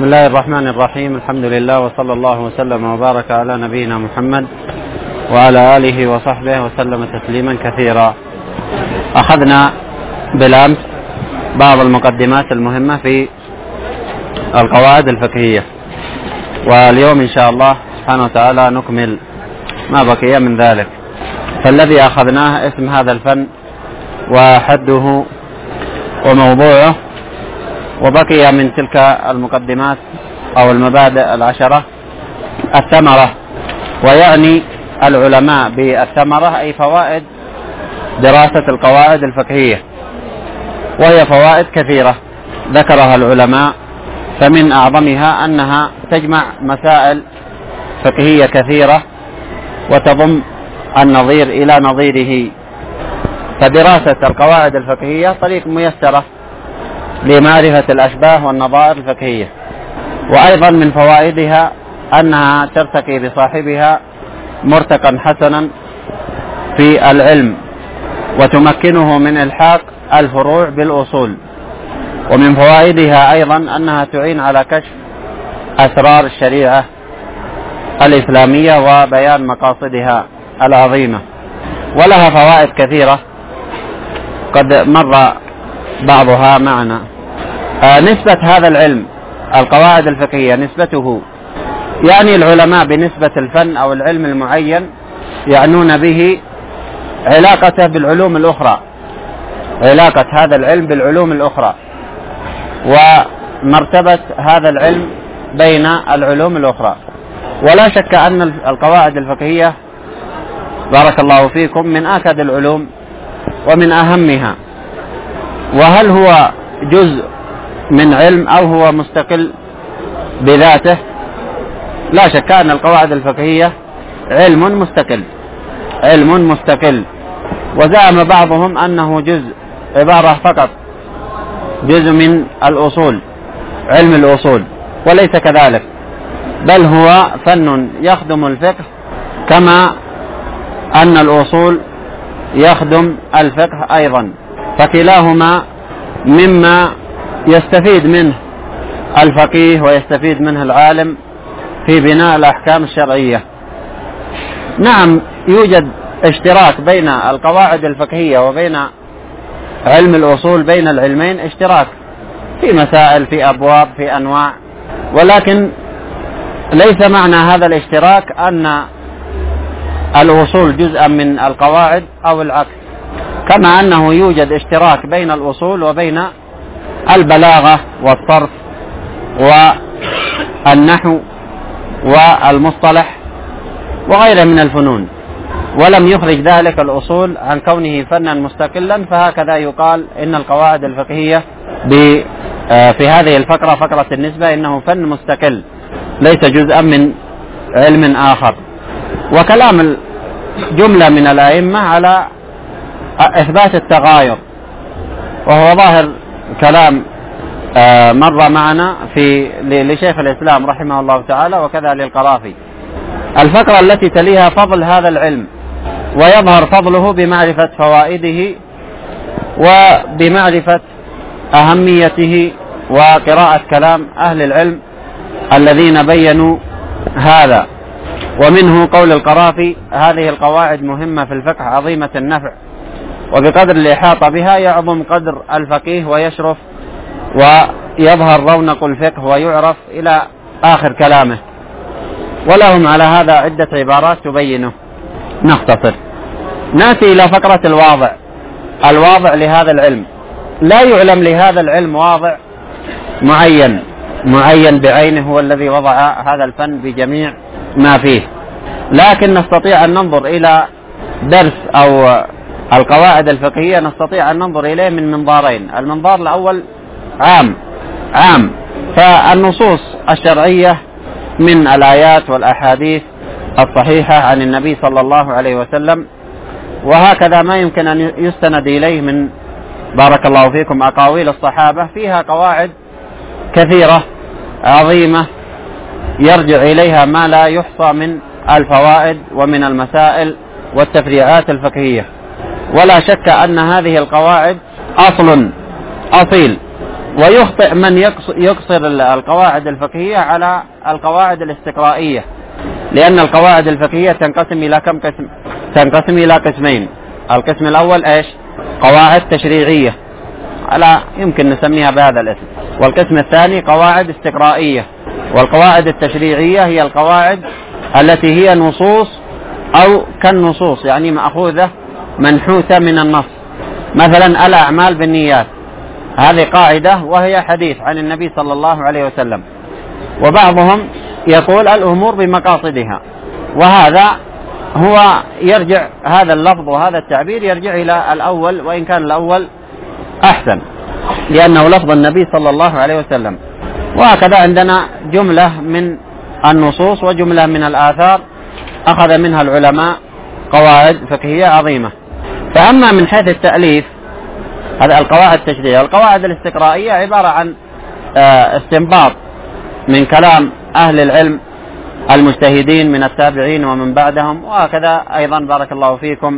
بسم الله الرحمن الرحيم. الحمد لله وصلى الله وسلم وبارك على نبينا محمد وعلى آله وصحبه وسلم تسليما كثيرا. أخذنا بالأمس بعض المقدمات المهمة في القواعد الفقهية، واليوم إن شاء الله سبحانه وتعالى نكمل ما بقي من ذلك. فالذي أخذناه اسم هذا الفن وحده وموضوعه، وبقي من تلك المقدمات أو المبادئ العشرة الثمرة، ويعني العلماء بالثمرة أي فوائد دراسة القواعد الفقهية، وهي فوائد كثيرة ذكرها العلماء، فمن أعظمها أنها تجمع مسائل فقهية كثيرة وتضم النظير إلى نظيره. فدراسة القواعد الفقهية طريق ميسرة لمعرفة الأشباه والنظائر الفقهية. وأيضا من فوائدها أنها ترتقي بصاحبها مرتقا حسنا في العلم، وتمكنه من إلحاق الفروع بالأصول. ومن فوائدها أيضا أنها تعين على كشف أسرار الشريعة الإسلامية وبيان مقاصدها العظيمة، ولها فوائد كثيرة قد مر بعضها معنا. نسبة هذا العلم القواعد الفقهية، نسبته يعني العلماء بنسبة الفن أو العلم المعين يعنون به علاقته بالعلوم الأخرى، علاقة هذا العلم بالعلوم الأخرى، ومرتبة هذا العلم بين العلوم الأخرى. ولا شك أن القواعد الفقهية بارك الله فيكم من آكد العلوم ومن أهمها. وهل هو جزء من علم أو هو مستقل بذاته؟ لا شك أن القواعد الفقهية علم مستقل، علم مستقل. وزعم بعضهم أنه جزء، عبارة فقط جزء من الأصول، علم الأصول، وليس كذلك، بل هو فن يخدم الفقه كما أن الأصول يخدم الفقه أيضا، فكلاهما مما يستفيد منه الفقيه ويستفيد منه العالم في بناء الأحكام الشرعية. نعم، يوجد اشتراك بين القواعد الفقهية وبين علم الأصول، بين العلمين اشتراك في مسائل، في أبواب، في أنواع، ولكن ليس معنى هذا الاشتراك أن الأصول جزءا من القواعد أو العكس، كما أنه يوجد اشتراك بين الأصول وبين البلاغة والصرف والنحو والمصطلح وغيره من الفنون، ولم يخرج ذلك الأصول عن كونه فنا مستقلا. فهكذا يقال إن القواعد الفقهية في هذه الفقرة، فقرة النسبة، إنه فن مستقل ليس جزءا من علم آخر. وكلام جملة من الأئمة على إثبات التغاير، وهو ظاهر كلام مر معنا لشيخ الإسلام رحمه الله تعالى، وكذا للقرافي. الفقرة التي تليها فضل هذا العلم، ويظهر فضله بمعرفة فوائده وبمعرفة أهميته وقراءة كلام أهل العلم الذين بينوا هذا. ومنه قول القرافي: هذه القواعد مهمة في الفقه عظيمة النفع، وبقدر الإحاطة بها يعظم قدر الفقيه ويشرف ويظهر رونق الفقه ويعرف، إلى آخر كلامه. ولهم على هذا عدة عبارات تبينه. نختصر، نأتي إلى فقرة الواضع. الواضع لهذا العلم، لا يعلم لهذا العلم واضع معين بعينه، هو الذي وضع هذا الفن بجميع ما فيه، لكن نستطيع أن ننظر إلى درس أو القواعد الفقهية، نستطيع أن ننظر إليه من منظارين. المنظار الأول عام، فالنصوص الشرعية من الآيات والأحاديث الصحيحة عن النبي صلى الله عليه وسلم، وهكذا ما يمكن أن يستند إليه من بارك الله فيكم أقاويل الصحابة، فيها قواعد كثيرة عظيمة يرجع إليها ما لا يحصى من الفوائد ومن المسائل والتفريعات الفقهية. ولا شك أن هذه القواعد أصيل ويخطئ من يقصر القواعد الفقهية على القواعد الاستقرائية، لأن القواعد الفقهية تنقسم إلى كم قسم؟ تنقسم إلى قسمين. القسم الأول إيش؟ قواعد تشريعية، يمكن نسميها بهذا الاسم. والقسم الثاني قواعد استقرائية. والقواعد التشريعية هي القواعد التي هي نصوص أو كالنصوص، يعني مأخوذة منحوتة من النص. مثلا الأعمال بالنيات، هذه قاعدة وهي حديث عن النبي صلى الله عليه وسلم. وبعضهم يقول الأمور بمقاصدها، وهذا هو يرجع، هذا اللفظ وهذا التعبير يرجع إلى الأول، وإن كان الأول أحسن لأنه لفظ النبي صلى الله عليه وسلم. وهكذا عندنا جملة من النصوص وجملة من الآثار أخذ منها العلماء قواعد فقهية عظيمة. فأما من حيث التأليف، هذا القواعد التشريعية. القواعد الاستقرائية عبارة عن استنباط من كلام أهل العلم المجتهدين من التابعين ومن بعدهم. وهكذا أيضا بارك الله فيكم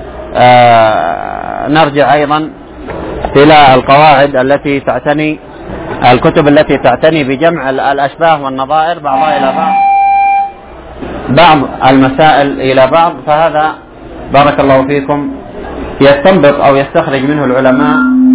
نرجع أيضا إلى القواعد التي تعتني، الكتب التي تعتني بجمع الأشباه والنظائر بعضها إلى بعض المسائل إلى بعض. فهذا بارك الله فيكم يستنبط أو يستخرج منه العلماء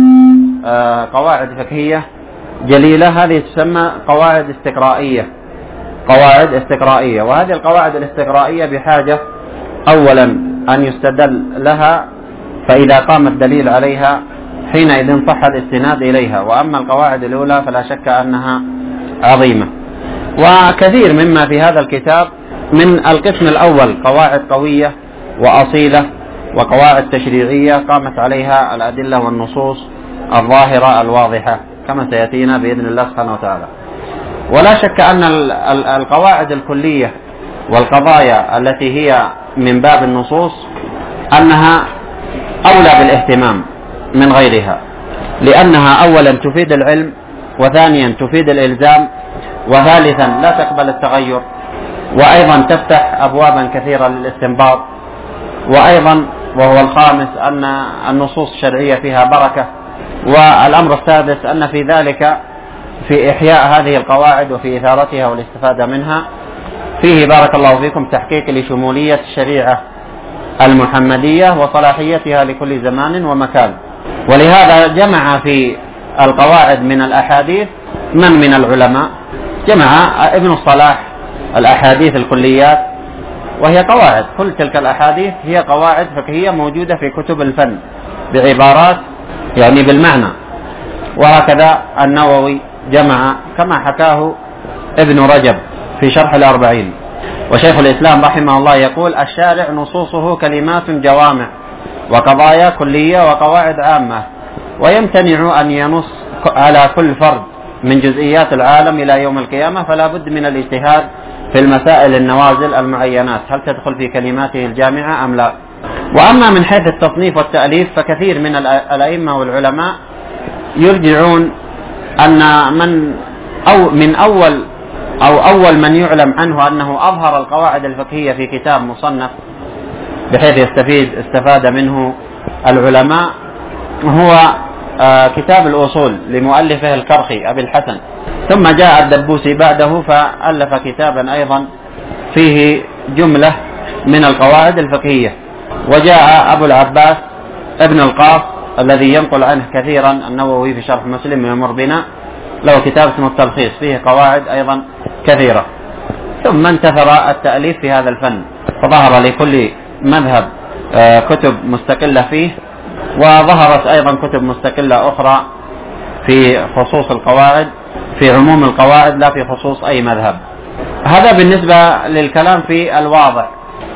قواعد فقهية جليلة، هذه تسمى قواعد استقرائية. قواعد استقرائية. وهذه القواعد الاستقرائية بحاجة أولا أن يستدل لها، فإذا قام الدليل عليها حينئذ صح الاستناد إليها. وأما القواعد الأولى فلا شك أنها عظيمة. وكثير مما في هذا الكتاب من القسم الأول قواعد قوية وأصيلة وقواعد تشريعية قامت عليها الأدلة والنصوص الظاهرة الواضحة كما سيأتينا بإذن الله سبحانه وتعالى. ولا شك أن القواعد الكلية والقضايا التي هي من باب النصوص أنها أولى بالاهتمام من غيرها، لأنها أولا تفيد العلم، وثانيا تفيد الإلزام، وثالثا لا تقبل التغير، وأيضا تفتح أبوابا كثيرة للاستنباط، وأيضا وهو الخامس أن النصوص الشرعية فيها بركة. والأمر السادس أن في ذلك في إحياء هذه القواعد وفي إثارتها والاستفادة منها فيه بارك الله فيكم تحقيق لشمولية الشريعة المحمدية وصلاحيتها لكل زمان ومكان. ولهذا جمع في القواعد من الأحاديث من العلماء جمع ابن الصلاح الأحاديث الكليات، وهي قواعد، كل تلك الأحاديث هي قواعد فقهية موجودة في كتب الفن بعبارات يعني بالمعنى. وهكذا النووي جمع كما حكاه ابن رجب في شرح الأربعين. وشيخ الإسلام رحمه الله يقول الشارع نصوصه كلمات جوامع وقضايا كلية وقواعد عامة، ويمتنع أن ينص على كل فرد من جزئيات العالم إلى يوم القيامة، فلا بد من الاجتهاد في المسائل النوازل المعينات هل تدخل في كلماته الجامعة أم لا. وأما من حيث التصنيف والتأليف فكثير من الأئمة والعلماء يرجعون أن من أول من يعلم عنه أنه أظهر القواعد الفقهية في كتاب مصنف بحيث استفاد منه العلماء هو كتاب الأصول لمؤلفه الكرخي أبي الحسن. ثم جاء الدبوسي بعده فألف كتابا أيضا فيه جملة من القواعد الفقهية. وجاء أبو العباس ابن القاص الذي ينقل عنه كثيرا النووي في شرح مسلم يمر بنا، له كتاب اسمه التلخيص فيه قواعد أيضا كثيرة. ثم انتثر التأليف في هذا الفن، فظهر لكل مذهب كتب مستقلة فيه، وظهرت أيضا كتب مستقلة أخرى في خصوص القواعد، في عموم القواعد لا في خصوص أي مذهب. هذا بالنسبة للكلام في الواضع.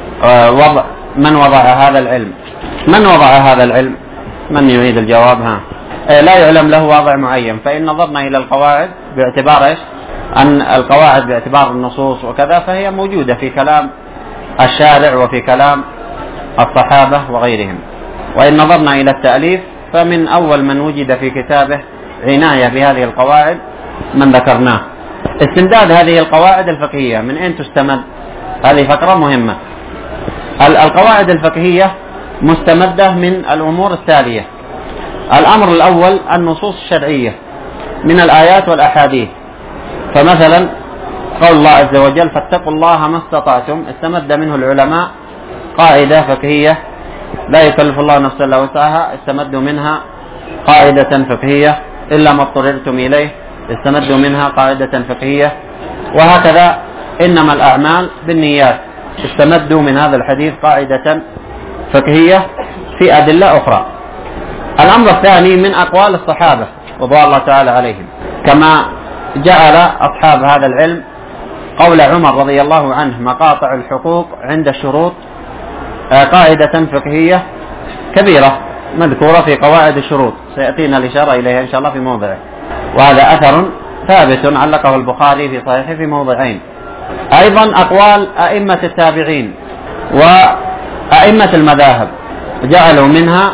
من وضع هذا العلم؟ من وضع هذا العلم؟ من يريد الجواب؟ لا يعلم له واضع معين. فإن نظرنا إلى القواعد باعتبار أن القواعد باعتبار النصوص وكذا فهي موجودة في كلام الشارع وفي كلام الصحابة وغيرهم. وإن نظرنا إلى التأليف فمن أول من وجد في كتابه عناية بهذه القواعد من ذكرناه. استمداد هذه القواعد الفقهية من أين تستمد؟ هذه فقرة مهمة. القواعد الفقهية مستمدة من الأمور التالية. الأمر الأول النصوص الشرعية من الآيات والأحاديث. فمثلا قول الله عز وجل فاتقوا الله ما استطعتم، استمد منه العلماء قاعدة فقهية لا يكلف الله نفسا إلا وسعها، استمدوا منها قاعدة فقهية إلا ما اضطررتم إليه، استمدوا منها قاعدة فقهية. وهكذا إنما الأعمال بالنيات، استمدوا من هذا الحديث قاعدة فقهية في أدلة أخرى. الأمر الثاني من أقوال الصحابة رضوان الله تعالى عليهم، كما جعل أصحاب هذا العلم قول عمر رضي الله عنه مقاطع الحقوق عند الشروط قاعدة فقهية كبيرة مذكورة في قواعد الشروط، سيأتينا الإشارة إليها إن شاء الله في موضع. وهذا أثر ثابت علقه البخاري في صحيحه في موضعين. أيضا أقوال أئمة التابعين وأئمة المذاهب جعلوا منها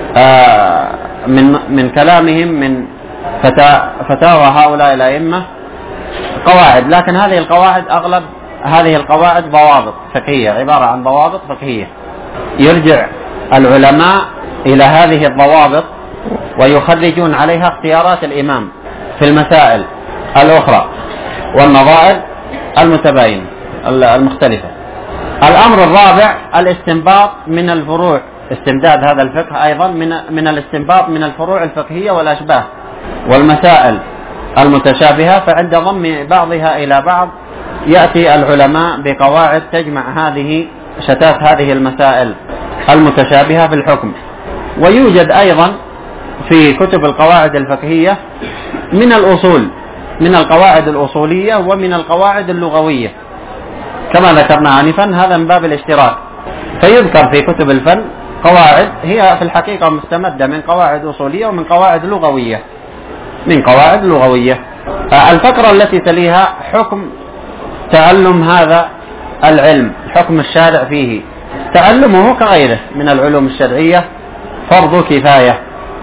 من كلامهم من فتاوى هؤلاء الأئمة قواعد، لكن هذه القواعد أغلب هذه القواعد ضوابط فقهية، عبارة عن ضوابط فقهية يرجع العلماء إلى هذه الضوابط ويخرجون عليها اختيارات الإمام في المسائل الأخرى والنظائر المتباينة المختلفة. الأمر الرابع الاستنباط من الفروع، استمداد هذا الفقه أيضا من الاستنباط من الفروع الفقهية والأشباه والمسائل المتشابهة، فعند ضم بعضها إلى بعض يأتي العلماء بقواعد تجمع شتات هذه المسائل المتشابهة في الحكم. ويوجد أيضا في كتب القواعد الفقهية من الأصول، من القواعد الأصولية ومن القواعد اللغوية كما ذكرنا آنفا، هذا من باب الاشتراك. فيذكر في كتب الفن قواعد هي في الحقيقة مستمدة من قواعد أصولية ومن قواعد لغوية، الفقرة التي تليها حكم تعلم هذا العلم، حكم الشارع فيه، تعلمه كغيره من العلوم الشرعية فرض كفاية.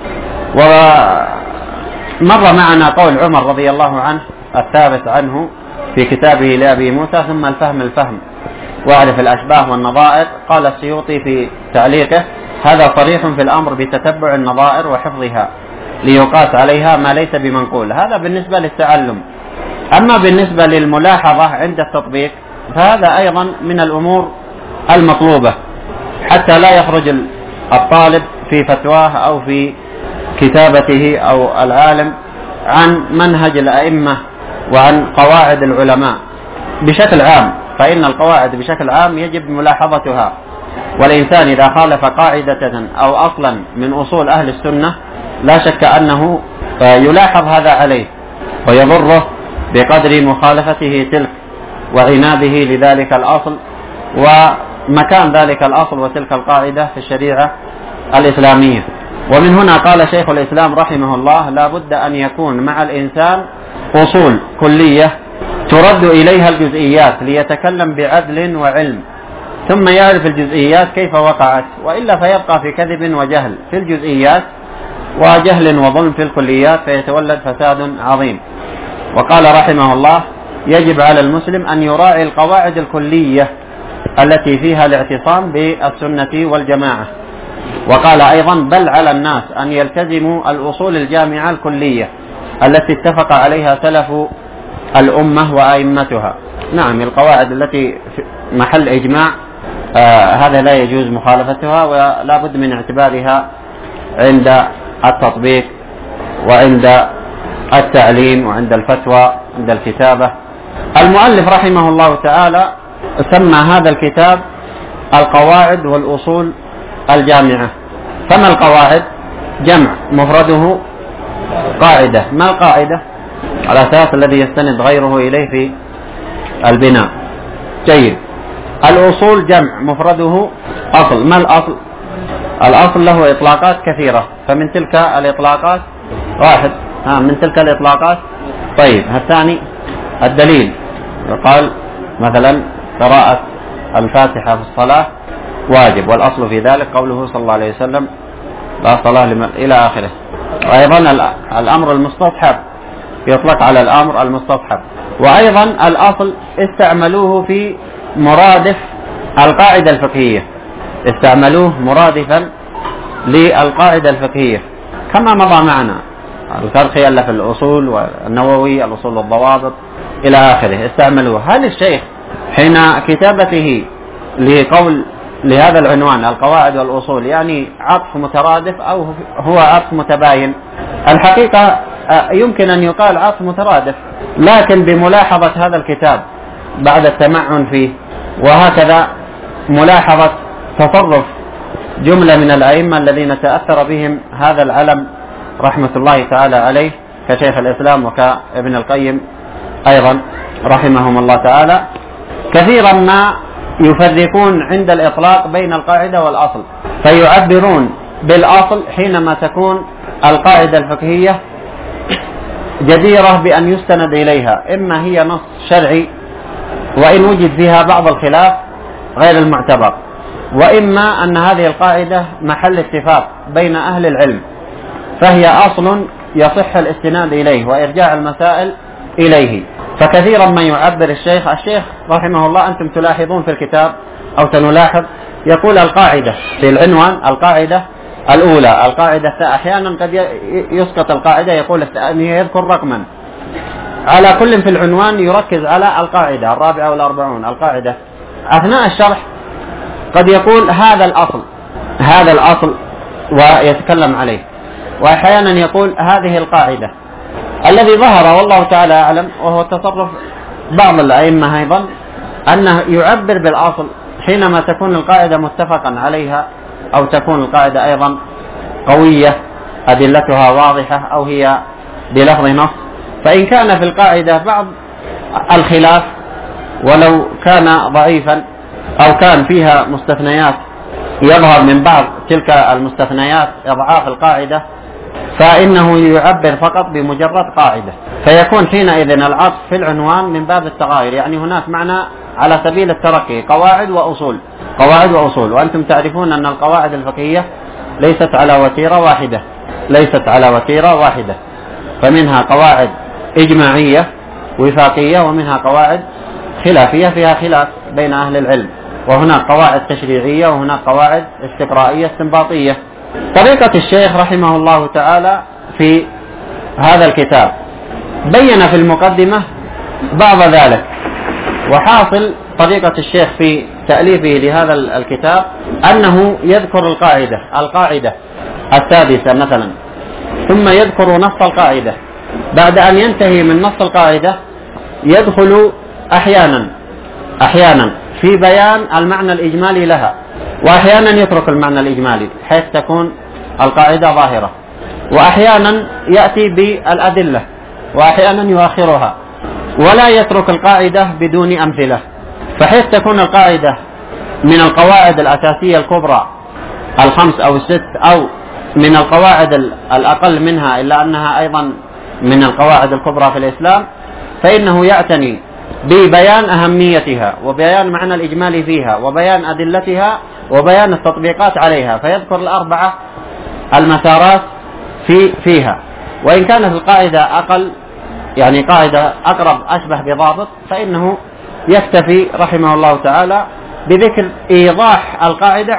ومر معنا قول عمر رضي الله عنه الثابت عنه في كتابه لأبي موسى ثم الفهم واعرف الأشباه والنظائر. قال السيوطي في تعليقه هذا صريح في الأمر بتتبع النظائر وحفظها ليقاس عليها ما ليس بمنقول. هذا بالنسبة للتعلم. أما بالنسبة للملاحظة عند التطبيق فهذا أيضا من الأمور المطلوبة حتى لا يخرج الطالب في فتواه أو في كتابته أو العالم عن منهج الأئمة وعن قواعد العلماء بشكل عام، فإن القواعد بشكل عام يجب ملاحظتها، والإنسان إذا خالف قاعدة أو أصلا من أصول أهل السنة لا شك أنه يلاحظ هذا عليه ويضره بقدر مخالفته تلك وعناده لذلك الأصل ومكان ذلك الأصل وتلك القاعدة في الشريعة الإسلامية. ومن هنا قال شيخ الإسلام رحمه الله لا بد أن يكون مع الإنسان أصول كلية ترد إليها الجزئيات ليتكلم بعدل وعلم، ثم يعرف الجزئيات كيف وقعت، وإلا فيبقى في كذب وجهل في الجزئيات وجهل وظلم في الكليات فيتولد فساد عظيم. وقال رحمه الله يجب على المسلم أن يراعي القواعد الكلية التي فيها الاعتصام بالسنة والجماعة. وقال أيضا بل على الناس أن يلتزموا الأصول الجامعة الكلية التي اتفق عليها سلف الأمة وأئمتها. نعم القواعد التي محل إجماع هذا لا يجوز مخالفتها ولا بد من اعتبارها عند التطبيق وعند التعليم وعند الفتوى عند الكتابة. المؤلف رحمه الله تعالى سمى هذا الكتاب القواعد والأصول الجامعة. فما القواعد؟ جمع مفرده قاعدة. ما القاعدة؟ على أساس الذي يستند غيره إليه في البناء. جيد. الأصول جمع مفرده أصل. ما الأصل؟ الأصل له إطلاقات كثيرة، فمن تلك الإطلاقات واحد من تلك الإطلاقات. طيب الثاني الدليل، يقال مثلا قراءة الفاتحة في الصلاة واجب، والأصل في ذلك قوله صلى الله عليه وسلم لا صلاة لمن إلى آخره. وأيضا الأمر المستصحب يطلق على الأمر المستصحب. وأيضا الأصل استعملوه في مرادف القاعدة الفقهية، استعملوه مرادفا للقاعدة الفقهية كما مضى معنا الكرخي ألف الأصول، والنووي الأصول والضوابط إلى آخره استعملوه. هل الشيخ حين كتابته لقول لهذا العنوان القواعد والأصول يعني عطف مترادف أو هو عطف متباين؟ الحقيقة يمكن أن يقال عطف مترادف، لكن بملاحظة هذا الكتاب بعد التمعن فيه، وهكذا ملاحظة تصرف جملة من الأئمة الذين تأثر بهم هذا العلم رحمة الله تعالى عليه كشيخ الإسلام وكابن القيم أيضا رحمهم الله تعالى، كثيرا ما يفرقون عند الإطلاق بين القاعدة والأصل، فيعبرون بالأصل حينما تكون القاعدة الفقهية جديرة بأن يستند إليها، إما هي نص شرعي وإن وجد فيها بعض الخلاف غير المعتبر، وإما أن هذه القاعدة محل اتفاق بين أهل العلم فهي أصل يصح الاستناد إليه وإرجاع المسائل إليه. فكثيرا ما يعبر الشيخ رحمه الله، أنتم تلاحظون في الكتاب أو سنلاحظ يقول القاعدة في العنوان القاعدة الأولى، القاعدة أحيانا قد يسقط القاعدة يقول الثانية يذكر رقما، على كل في العنوان يركز على القاعدة 44 القاعدة. أثناء الشرح قد يقول هذا الأصل ويتكلم عليه، وأحيانا يقول هذه القاعدة. الذي ظهر والله تعالى أعلم وهو تصرف بعض الأئمة أيضا أنه يعبر بالأصل حينما تكون القاعدة متفقا عليها أو تكون القاعدة أيضا قوية أدلتها واضحة أو هي بلفظ نص. فإن كان في القاعدة بعض الخلاف ولو كان ضعيفا أو كان فيها مستثنيات يظهر من بعض تلك المستثنيات إضعاف القاعدة، فإنه يعبر فقط بمجرد قاعدة، فيكون حينئذ العطف في العنوان من باب التغاير، يعني هناك معنى على سبيل الترقي قواعد وأصول. وأنتم تعرفون أن القواعد الفقهية ليست على وتيرة واحدة، فمنها قواعد إجماعية وفاقية، ومنها قواعد خلافية فيها خلاف بين أهل العلم، وهناك قواعد تشريعية وهناك قواعد استقرائية استنباطية. طريقة الشيخ رحمه الله تعالى في هذا الكتاب بين في المقدمة بعض ذلك، وحاصل طريقة الشيخ في تأليفه لهذا الكتاب أنه يذكر القاعدة السادسة مثلا، ثم يذكر نص القاعدة، بعد أن ينتهي من نص القاعدة يدخل أحيانا في بيان المعنى الإجمالي لها، وأحيانا يترك المعنى الإجمالي حيث تكون القاعدة ظاهرة، وأحيانا يأتي بالأدلة، وأحيانا يؤخرها، ولا يترك القاعدة بدون أمثلة، فحيث تكون القاعدة من القواعد الأساسية الكبرى 5 أو 6 أو من القواعد الأقل منها إلا أنها أيضا من القواعد الكبرى في الإسلام، فإنه يعتني ببيان أهميتها وبيان معنى الإجمالي فيها وبيان أدلتها وبيان التطبيقات عليها، فيذكر ال4 المسارات فيها. وإن كانت القاعدة أقل، يعني قاعدة أقرب أشبه بضابط، فإنه يكتفي رحمه الله تعالى بذكر إيضاح القاعدة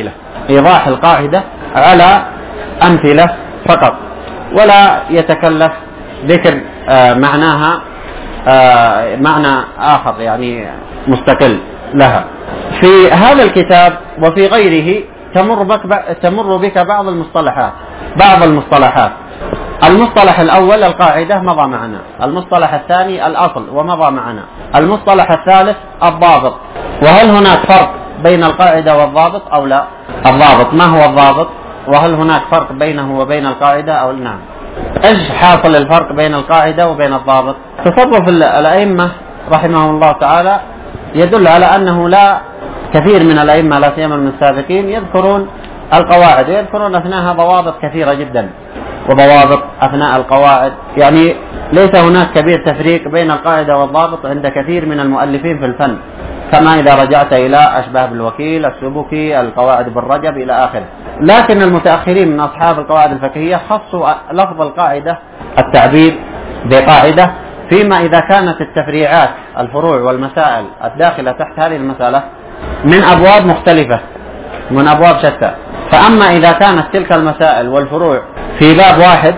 على أمثلة فقط، ولا يتكلف ذكر معناها معنى آخر يعني مستقل لها. في هذا الكتاب وفي غيره تمر بك بعض المصطلحات. المصطلح الأول القاعدة مضى معنا، المصطلح الثاني الأصل ومضى معنا، المصطلح الثالث الضابط. وهل هناك فرق بين القاعدة والضابط أو لا؟ الضابط ما هو الضابط؟ وهل هناك فرق بينه وبين القاعدة أو نعم؟ إيش حاصل الفرق بين القاعدة وبين الضابط؟ تصرف الأئمة رحمهم الله تعالى يدل على أنه لا كثير من الأئمة لا سيما من السابقين يذكرون القواعد ويذكرون أثناءها ضوابط كثيرة جدا وضوابط أثناء القواعد، يعني ليس هناك كبير تفريق بين القاعدة والضابط عند كثير من المؤلفين في الفن، كما إذا رجعت إلى أشباه بالوكيل، السبكي، القواعد بالرجب إلى آخره. لكن المتأخرين من أصحاب القواعد الفقهية خصوا لفظ القاعدة التعبير بقاعدة فيما إذا كانت التفريعات الفروع والمسائل الداخلة تحت هذه المسألة من أبواب مختلفة من أبواب شتى. فأما إذا كانت تلك المسائل والفروع في باب واحد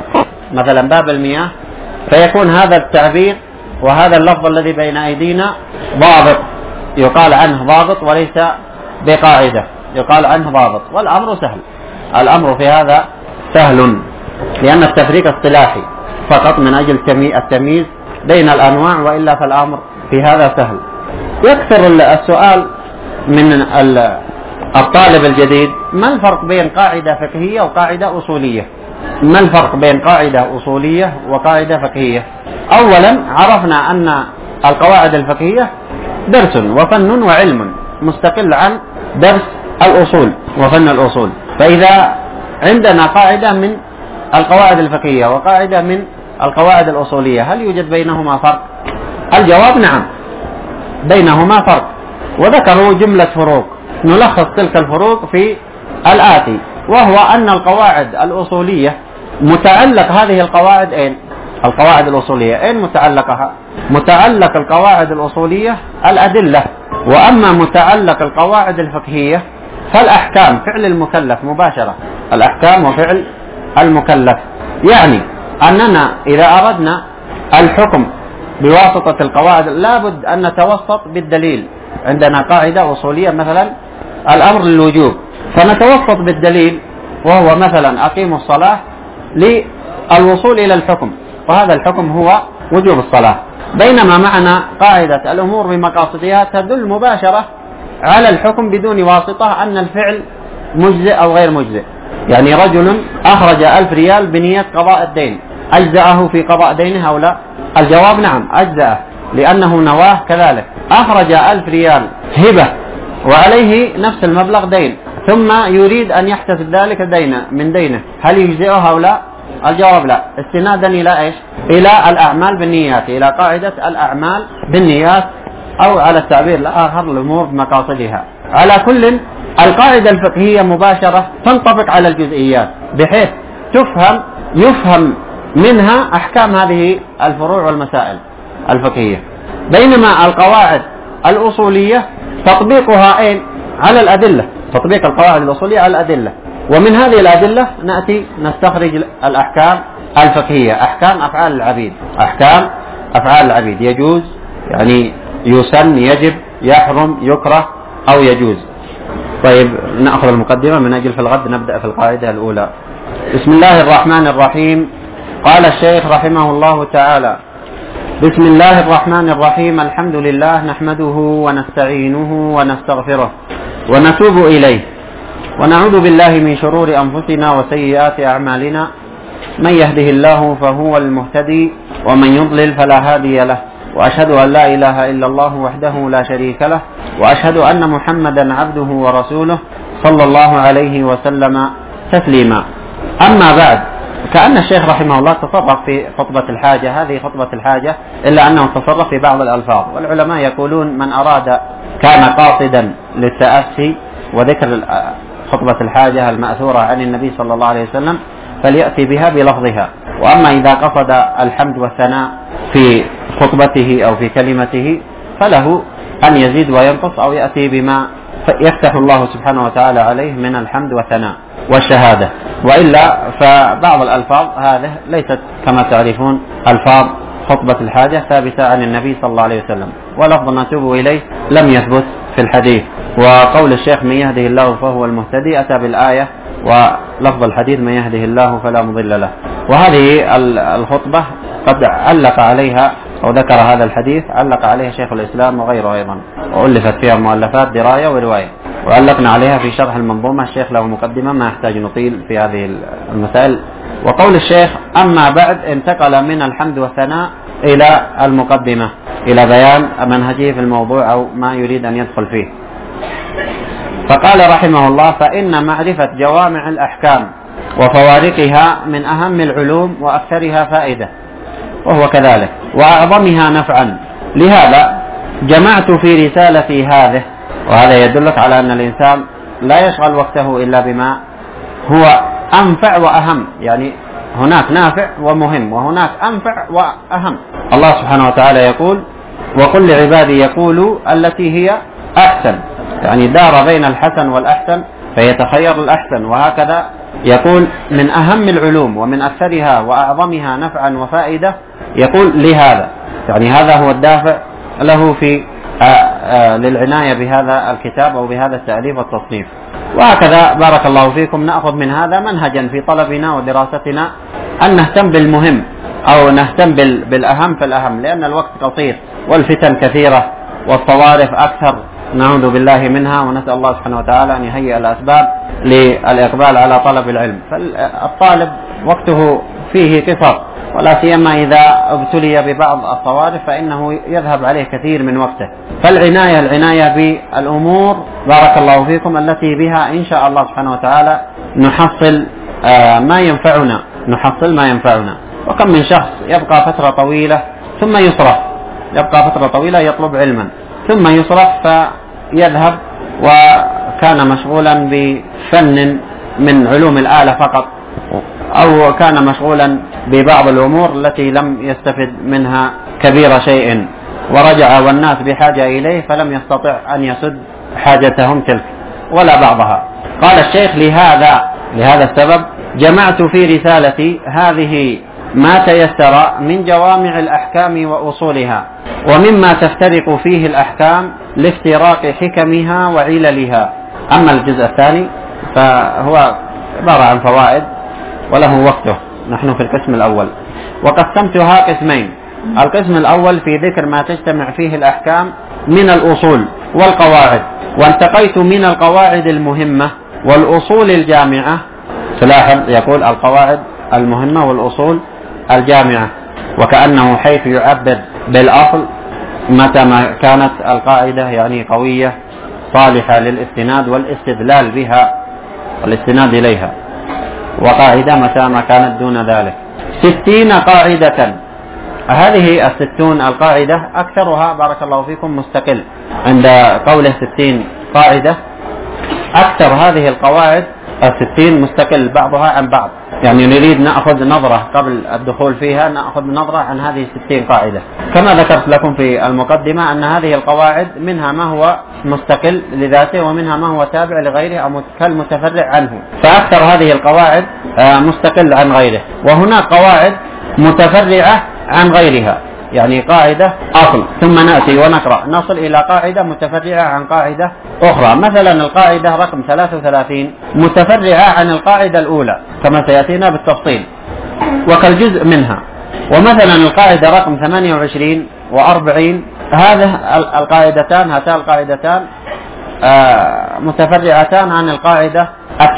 مثلا باب المياه، فيكون هذا التعبير وهذا اللفظ الذي بين أيدينا ضابط، يقال عنه ضابط وليس بقاعدة، يقال عنه ضابط، والأمر سهل. الأمر في هذا سهل، لأن التفريق اصطلاحي فقط من أجل التمييز بين الأنواع، وإلا فالأمر في هذا سهل. يكثر السؤال من الطالب الجديد: ما الفرق بين قاعدة فقهية وقاعدة أصولية؟ ما الفرق بين قاعدة أصولية وقاعدة فقهية؟ أولا عرفنا أن القواعد الفقهية درس وفن وعلم مستقل عن درس الأصول وفن الأصول. فإذا عندنا قاعدة من القواعد الفقهية وقاعدة من القواعد الأصولية، هل يوجد بينهما فرق؟ الجواب نعم، بينهما فرق، وذكروا جملة فروق. نلخص تلك الفروق في الآتي، وهو أن القواعد الأصولية متعلق هذه القواعد أين؟ القواعد الأصولية أين متعلقها؟ متعلق القواعد الأصولية الأدلة، وأما متعلق القواعد الفقهية فالأحكام، فعل المكلف مباشرة، الأحكام وفعل المكلف. يعني أننا إذا أردنا الحكم بواسطة القواعد لابد أن نتوسط بالدليل. عندنا قاعدة أصولية مثلا الأمر للوجوب، فنتوسط بالدليل وهو مثلا أقيموا الصلاة للوصول إلى الحكم، وهذا الحكم هو وجوب الصلاة. بينما معنا قاعدة الأمور بمقاصدها تدل مباشرة على الحكم بدون واسطة أن الفعل مجزئ أو غير مجزئ. يعني رجل أخرج 1000 ريال بنية قضاء الدين، أجزأه في قضاء دينه أو لا؟ الجواب نعم أجزأه، لأنه نواه. كذلك أخرج 1000 ريال هبة وعليه نفس المبلغ دين، ثم يريد أن يحتسب ذلك من دينه، هل يجزئه أو لا؟ الجواب لا، استنادا إلى إيش؟ إلى الأعمال بالنيات، إلى قاعدة الأعمال بالنيات، أو على التعبير الآخر الأمور بمقاصدها. على كل، القاعدة الفقهية مباشرة تنطبق على الجزئيات بحيث يفهم منها أحكام هذه الفروع والمسائل الفقهية، بينما القواعد الأصولية تطبيقها أين؟ على الأدلة، تطبيق القواعد الأصولية على الأدلة، ومن هذه الأدلة نأتي نستخرج الأحكام الفقهية، أحكام أفعال العبيد، أحكام أفعال العبيد، يجوز يعني يسن، يجب، يحرم، يكره أو يجوز. طيب نأخذ المقدمة من أجل في الغد نبدأ في القاعدة الأولى. بسم الله الرحمن الرحيم. قال الشيخ رحمه الله تعالى: بسم الله الرحمن الرحيم، الحمد لله نحمده ونستعينه ونستغفره ونتوب إليه، ونعوذ بالله من شرور أنفسنا وسيئات أعمالنا، من يهده الله فهو المهتدي، ومن يضلل فلا هادي له، وأشهد أن لا إله إلا الله وحده لا شريك له، وأشهد أن محمدا عبده ورسوله صلى الله عليه وسلم تسليما. أما بعد، كأن الشيخ رحمه الله تصرف في خطبة الحاجة، هذه خطبة الحاجة، إلا أنه تصرف في بعض الألفاظ، والعلماء يقولون من أراد كان قاصدا للتأسي وذكر خطبة الحاجة المأثورة عن النبي صلى الله عليه وسلم فليأتي بها بلفظها، وأما إذا قصد الحمد والثناء في خطبته أو في كلمته فله أن يزيد وينقص أو يأتي بما يفتح الله سبحانه وتعالى عليه من الحمد والثناء والشهادة، وإلا فبعض الألفاظ هذه ليست كما تعرفون ألفاظ خطبة الحاجة ثابتة عن النبي صلى الله عليه وسلم، ولفظ نتوب إليه لم يثبت في الحديث. وقول الشيخ من يهده الله فهو المهتدي أتى بالآية، ولفظ الحديث من يهده الله فلا مضل له. وهذه الخطبة قد علق عليها أو ذكر هذا الحديث، علق عليها شيخ الإسلام وغيره أيضا، وألفت فيها مؤلفات دراية ورواية، وعلقنا عليها في شرح المنظومة. الشيخ له مقدمة ما يحتاج نطيل في هذه المسائل. وقول الشيخ أما بعد انتقل من الحمد والثناء إلى المقدمة، إلى بيان منهجه في الموضوع أو ما يريد أن يدخل فيه. فقال رحمه الله: فإن معرفة جوامع الأحكام وفوارقها من أهم العلوم وأكثرها فائدة، وهو كذلك، وأعظمها نفعا. لهذا جمعت في رسالتي هذه، وهذا يدلك على أن الإنسان لا يشغل وقته إلا بما هو أنفع وأهم، يعني هناك نافع ومهم وهناك أنفع وأهم. الله سبحانه وتعالى يقول: وقل لعبادي يقولوا التي هي أحسن، يعني دار بين الحسن والأحسن فيتخير الأحسن، وهكذا يقول من أهم العلوم ومن أكثرها وأعظمها نفعا وفائدة، يقول لهذا، يعني هذا هو الدافع له في للعناية بهذا الكتاب أو بهذا التأليف والتصنيف. وهكذا بارك الله فيكم نأخذ من هذا منهجا في طلبنا ودراستنا أن نهتم بالمهم أو نهتم بالأهم فالأهم، لأن الوقت قصير والفتن كثيرة والصوارف أكثر نعوذ بالله منها، ونسأل الله سبحانه وتعالى أن يهيئ الأسباب للإقبال على طلب العلم. فالطالب وقته فيه قصر، ولا سيما إذا ابتلي ببعض الصوارف فإنه يذهب عليه كثير من وقته. فالعناية بالأمور بارك الله فيكم التي بها إن شاء الله سبحانه وتعالى نحصل ما ينفعنا. وكم من شخص يبقى فترة طويلة ثم يصرف، يبقى فترة طويلة يطلب علما ثم يصرف فيذهب وكان مشغولا بفن من علوم الآلة فقط، أو كان مشغولا ببعض الأمور التي لم يستفد منها كبير شيء، ورجع والناس بحاجة إليه فلم يستطع أن يسد حاجتهم تلك ولا بعضها. قال الشيخ لهذا السبب جمعت في رسالتي هذه ما تيسر من جوامع الأحكام وأصولها، ومما تفترق فيه الأحكام لافتراق حكمها وعللها. أما الجزء الثاني فهو عبارة عن فوائد وله وقته، نحن في القسم الأول، وقسمتها قسمين. القسم الأول في ذكر ما تجتمع فيه الأحكام من الأصول والقواعد، وانتقيت من القواعد المهمة والأصول الجامعة. تلاحظ يقول القواعد المهمة والأصول الجامعة، وكأنه حيث يعبر بالأصل متى ما كانت القاعدة يعني قوية صالحة للاستناد والاستدلال بها والاستناد إليها، وقاعدة متى ما كانت دون ذلك. 60 قاعدة. هذه 60 القاعدة أكثرها بارك الله فيكم مستقل، عند قوله 60 قاعدة أكثر هذه القواعد 60 مستقل بعضها عن بعض، يعني نريد نأخذ نظرة قبل الدخول فيها، نأخذ نظرة عن هذه 60 قاعدة. كما ذكرت لكم في المقدمة أن هذه القواعد منها ما هو مستقل لذاته ومنها ما هو تابع لغيره أو كالمتفرع عنه، فأكثر هذه القواعد مستقل عن غيره، وهناك قواعد متفرعة عن غيرها، يعني قاعدة أصل ثم نأتي ونقرأ نصل إلى قاعدة متفرعة عن قاعدة أخرى. مثلا القاعدة رقم 33 متفرعة عن القاعدة الأولى كما سيأتينا بالتفصيل وكالجزء منها. ومثلا القاعدة رقم 28 و40 هاتان القاعدتان متفرعتان عن القاعدة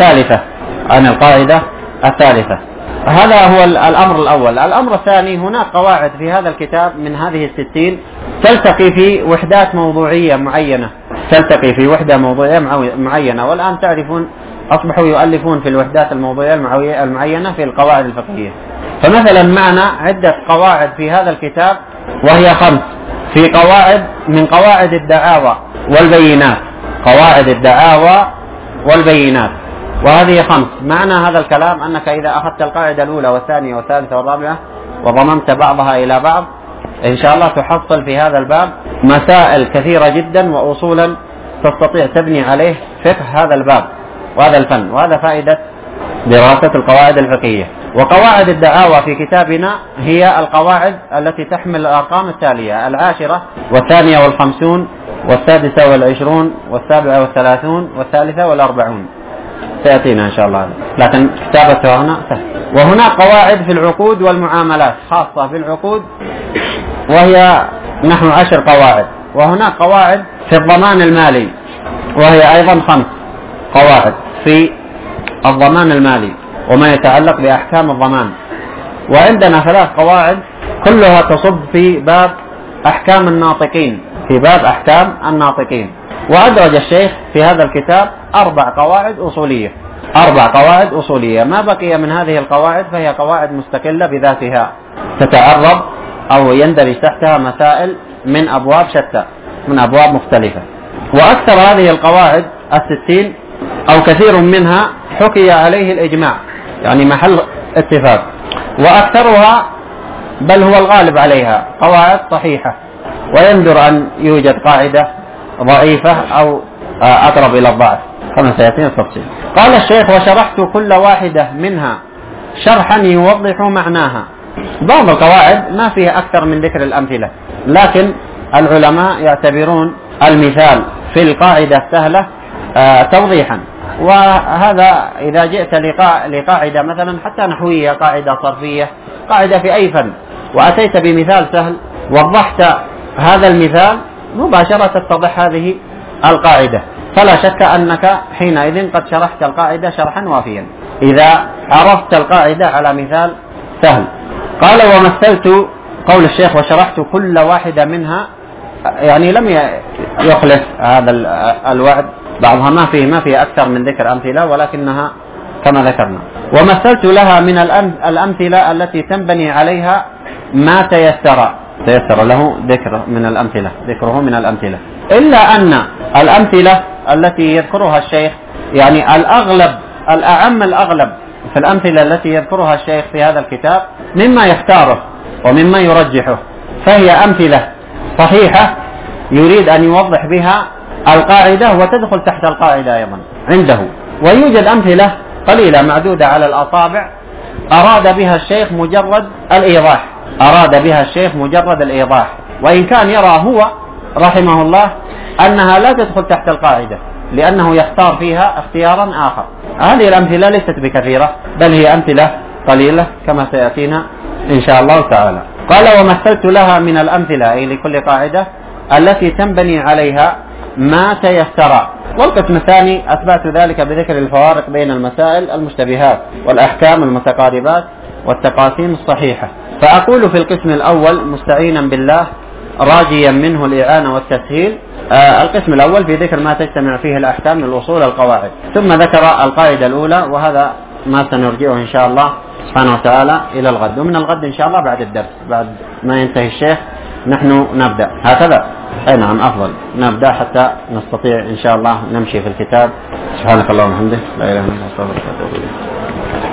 الثالثة. هذا هو الأمر الأول. الأمر الثاني هناك قواعد في هذا الكتاب من هذه 60 تلتقي في وحدات موضوعية معينة، تلتقي في وحدة موضوعية معينة، والآن تعرفون أصبحوا يؤلفون في الوحدات الموضوعية المعينة في القواعد الفقهية. فمثلا معنا عدة قواعد في هذا الكتاب وهي 5 في قواعد من قواعد الدعاوى والبينات، قواعد الدعاوى والبينات، وهذه 5. معنى هذا الكلام أنك إذا أخذت القاعدة الأولى والثانية والثالثة والرابعة وضممت بعضها إلى بعض إن شاء الله تحصل في هذا الباب مسائل كثيرة جدا وأصولا تستطيع تبني عليه فقه هذا الباب وهذا الفن، وهذا فائدة دراسة القواعد الفقهية. وقواعد الدعاوى في كتابنا هي القواعد التي تحمل الأرقام التالية: 10 و2 و50 و6 و20 و7 و30 و3 و40. سيأتينا إن شاء الله، لكن كتابتها هنا سهل. وهناك قواعد في العقود والمعاملات خاصة بالعقود وهي نحو 10 قواعد. وهناك قواعد في الضمان المالي وهي أيضا 5 قواعد في الضمان المالي وما يتعلق بأحكام الضمان. وعندنا 3 قواعد كلها تصب في باب أحكام الناطقين، في باب أحكام الناطقين. وأدرج الشيخ في هذا الكتاب 4 قواعد أصولية، 4 قواعد أصولية. ما بقي من هذه القواعد فهي قواعد مستقلة بذاتها تتعرض أو يندرج تحتها مسائل من أبواب شتى، من أبواب مختلفة. وأكثر هذه القواعد 60 أو كثير منها حكي عليه الإجماع، يعني محل اتفاق، وأكثرها بل هو الغالب عليها قواعد صحيحة، ويندر أن يوجد قاعدة ضعيفة أو أقرب إلى الضعف. كما سيأتي التفصيل. قال الشيخ: وشرحت كل واحدة منها شرحا يوضح معناها. بعض القواعد ما فيها أكثر من ذكر الأمثلة، لكن العلماء يعتبرون المثال في القاعدة سهلة توضيحا، وهذا إذا جئت لقاعدة مثلا حتى نحوية، قاعدة صرفية، قاعدة في أي فن، وأتيت بمثال سهل وضحت هذا المثال مباشرة تتضح هذه القاعدة، فلا شك أنك حينئذ قد شرحت القاعدة شرحا وافيا إذا عرفت القاعدة على مثال سهل. قال: ومثلت، قول الشيخ: وشرحت كل واحدة منها، يعني لم يخلف هذا الوعد، بعضها ما فيه أكثر من ذكر أمثلة، ولكنها كما ذكرنا. ومثلت لها من الأمثلة التي تنبني عليها ما تيسر له ذكره من الأمثلة، إلا أن الأمثلة التي يذكرها الشيخ، يعني الأغلب في الأمثلة التي يذكرها الشيخ في هذا الكتاب مما يختاره ومما يرجحه، فهي أمثلة صحيحة يريد أن يوضح بها القاعدة وتدخل تحت القاعدة أيضا عنده. ويوجد أمثلة قليلة معدودة على الأصابع أراد بها الشيخ مجرد الإيضاح، وإن كان يرى هو رحمه الله أنها لا تدخل تحت القاعدة لأنه يختار فيها اختيارا آخر. هذه الأمثلة ليست بكثيرة، بل هي أمثلة قليلة كما سيأتينا إن شاء الله تعالى. قال: ومثلت لها من الأمثلة، أي لكل قاعدة، التي تنبني عليها ما تيسر. والقسم الثاني أثبت ذلك بذكر الفوارق بين المسائل المشتبهات والأحكام المتقاربات والتقاسيم الصحيحة. فأقول في القسم الأول مستعينا بالله راجيا منه الإعانة والتسهيل. القسم الأول في ذكر ما تجتمع فيه الأحكام من الأصول القواعد، ثم ذكر القاعدة الأولى، وهذا ما سنرجعه إن شاء الله سبحانه وتعالى إلى الغد، ومن الغد إن شاء الله بعد الدرس، بعد ما ينتهي الشيخ نحن نبدأ هكذا. أي نعم، أفضل نبدأ حتى نستطيع إن شاء الله نمشي في الكتاب. سبحانك اللهم وبحمدك، لا إله إلا أنت، أستغفرك وأتوب إليك.